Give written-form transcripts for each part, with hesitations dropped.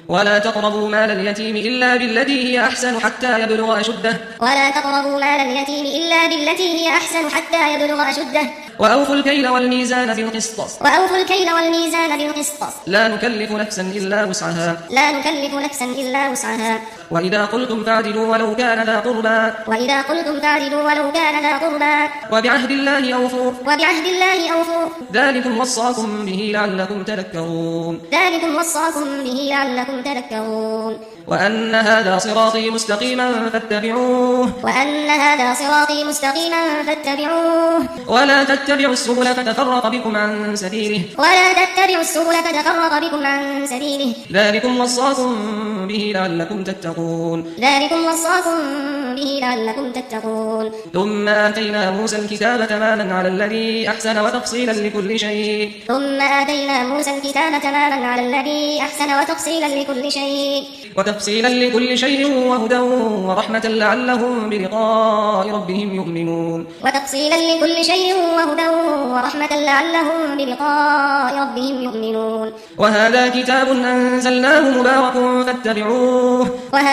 ولا تقربوا مال اليتيم إلا بالتي هي أحسن حتى يبلغ أشده ولا تقربوا مال اليتيم إلا بالتي هي أحسن حتى يبلغ أشده وأوفوا الكيل والميزان بالقسط وأوفوا الكيل والميزان بالقسط لا نكلف نفسا إلا وسعها لا نكلف نفسا إلا وسعها وإذا قلتم فاعدلوا ولو كان ذا قربى وإذا قلتم فاعدلوا ولو كان ذا قربى وبعهد الله أوفوا وبعهد الله أوفوا ذلكم وصاكم به لعلكم تذكرون ذلكم وصاكم به لعلكم تذكرون وأن هذا صراطي مستقيما فاتبعوه وأن هذا صراطي مستقيما فاتبعوه ولا تتبعوا السبل فتفرق بكم عن سبيله ولا تتبعوا السبل فتفرق بكم عن سبيله ذلكم وصاكم به لعلكم تتقون ذلكم وصاكم به لعلكم تتقون ثم آتينا موسى الكتاب تماما على الذي أحسن وتفصيلا لكل شيء ثم آتينا موسى الكتاب تماما على الذي أحسن وتفصيلا لكل شيء وهدى ورحمة لعلهم بلقاء ربهم يؤمنون وتفصيلا لكل شيء وهدى ورحمة لعلهم بلقاء ربهم يؤمنون وهذا كتاب أنزلناه مبارك فاتبعوه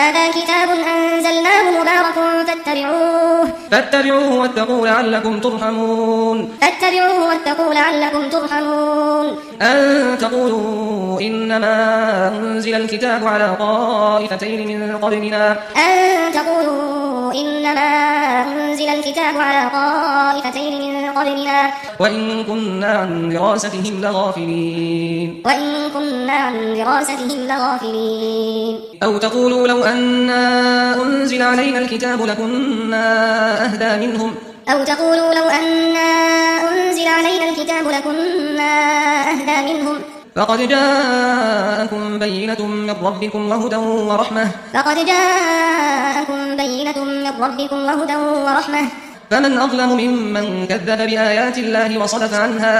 فاتبعوه واتقوا لعلكم ترحمون أن تقولوا إنما أنزل الكتاب على طائفتين من قبلنا وإن كنا عن دراستهم لغافلين أو تقولوا لو أنا أنزل علينا الكتاب لكنا أهدى منهم فقد جاءكم بينة من ربكم وهدى ورحمة فمن أظلم ممن كذب بآيات الله وصدف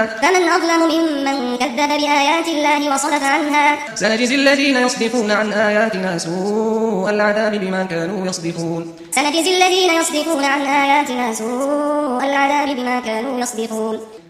عنها سنجزي الذين يصدفون عن آياتنا سوء العذاب بما كانوا يصدفون